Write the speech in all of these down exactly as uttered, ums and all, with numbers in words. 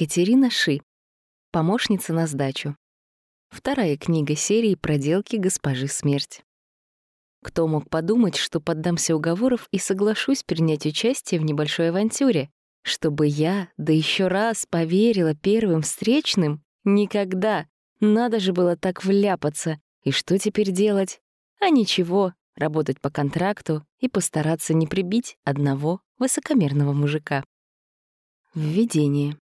Екатерина Ши. Помощница на сдачу. Вторая книга серии «Проделки госпожи Смерть». Кто мог подумать, что поддамся уговоров и соглашусь принять участие в небольшой авантюре? Чтобы я, да еще раз, поверила первым встречным? Никогда. Надо же было так вляпаться. И что теперь делать? А ничего, работать по контракту и постараться не прибить одного высокомерного мужика. Введение.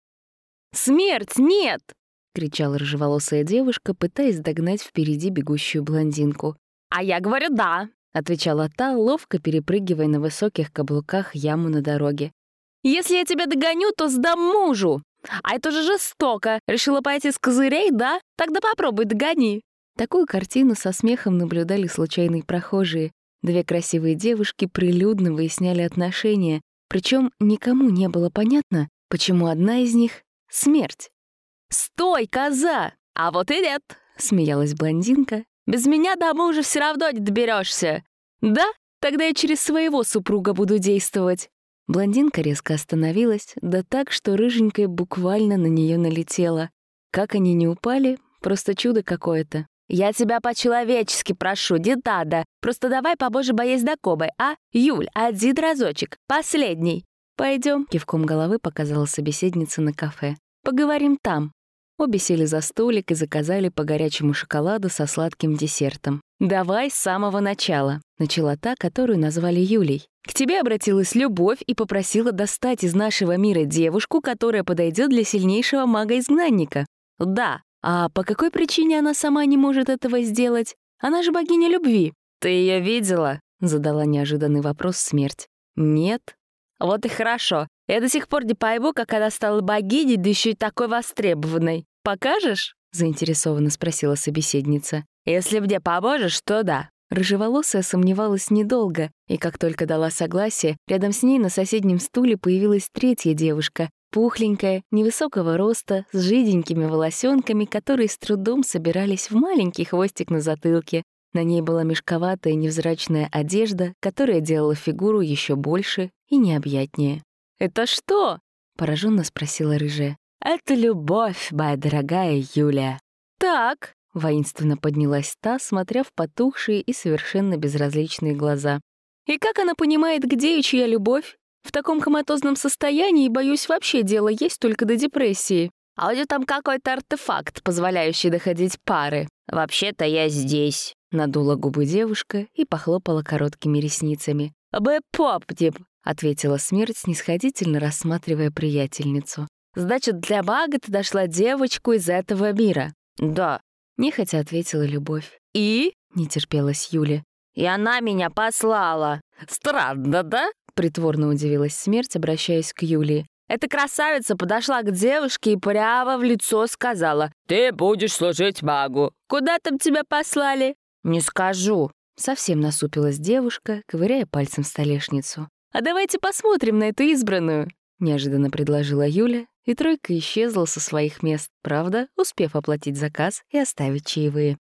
«Смерть, нет!» — кричала рыжеволосая девушка, пытаясь догнать впереди бегущую блондинку. «А я говорю «да», — отвечала та, ловко перепрыгивая на высоких каблуках яму на дороге. «Если я тебя догоню, то сдам мужу. А это же жестоко. Решила пойти с козырей, да? Тогда попробуй, догони». Такую картину со смехом наблюдали случайные прохожие. Две красивые девушки прилюдно выясняли отношения, причем никому не было понятно, почему одна из них — смерть. «Стой, коза! А вот и нет!» — смеялась блондинка. «Без меня до мужа все равно не доберешься. Да? Тогда я через своего супруга буду действовать». Блондинка резко остановилась, да так, что рыженькая буквально на нее налетела. Как они не упали, просто чудо какое-то. «Я тебя по-человечески прошу, детада. Просто давай побольше боясь до кобы, а? Юль, один разочек, последний». «Пойдем», — кивком головы показала собеседница на кафе. «Поговорим там». Обе сели за столик и заказали по горячему шоколаду со сладким десертом. «Давай с самого начала», — начала та, которую назвали Юлей. «К тебе обратилась Любовь и попросила достать из нашего мира девушку, которая подойдет для сильнейшего мага-изгнанника». «Да. А по какой причине она сама не может этого сделать? Она же богиня любви». «Ты ее видела?» — задала неожиданный вопрос Смерть. «Нет». «Вот и хорошо. Я до сих пор не пойму, как она стала богиней, да еще и такой востребованной. Покажешь?» — заинтересованно спросила собеседница. «Если мне поможешь, то да». Рыжеволосая сомневалась недолго, и как только дала согласие, рядом с ней на соседнем стуле появилась третья девушка, пухленькая, невысокого роста, с жиденькими волосенками, которые с трудом собирались в маленький хвостик на затылке. На ней была мешковатая невзрачная одежда, которая делала фигуру еще больше и необъятнее. «Это что?» — пораженно спросила рыжая. «Это любовь, моя дорогая Юлия». «Так», — воинственно поднялась та, смотря в потухшие и совершенно безразличные глаза. «И как она понимает, где и чья любовь? В таком коматозном состоянии, боюсь, вообще дело есть только до депрессии. А у нее там какой-то артефакт, позволяющий доходить пары. Вообще-то я здесь». Надула губы девушка и похлопала короткими ресницами. «Бы попнем», — ответила Смерть, снисходительно рассматривая приятельницу. «Значит, для мага ты нашла девочку из этого мира?» «Да», — нехотя ответила Любовь. «И?» — не терпелась Юля. «И она меня послала». «Странно, да?» — притворно удивилась Смерть, обращаясь к Юлии. Эта красавица подошла к девушке и прямо в лицо сказала: «Ты будешь служить магу. Куда там тебя послали?» «Не скажу». Совсем насупилась девушка, ковыряя пальцем столешницу. «А давайте посмотрим на эту избранную», — неожиданно предложила Юля, и тройка исчезла со своих мест, правда, успев оплатить заказ и оставить чаевые.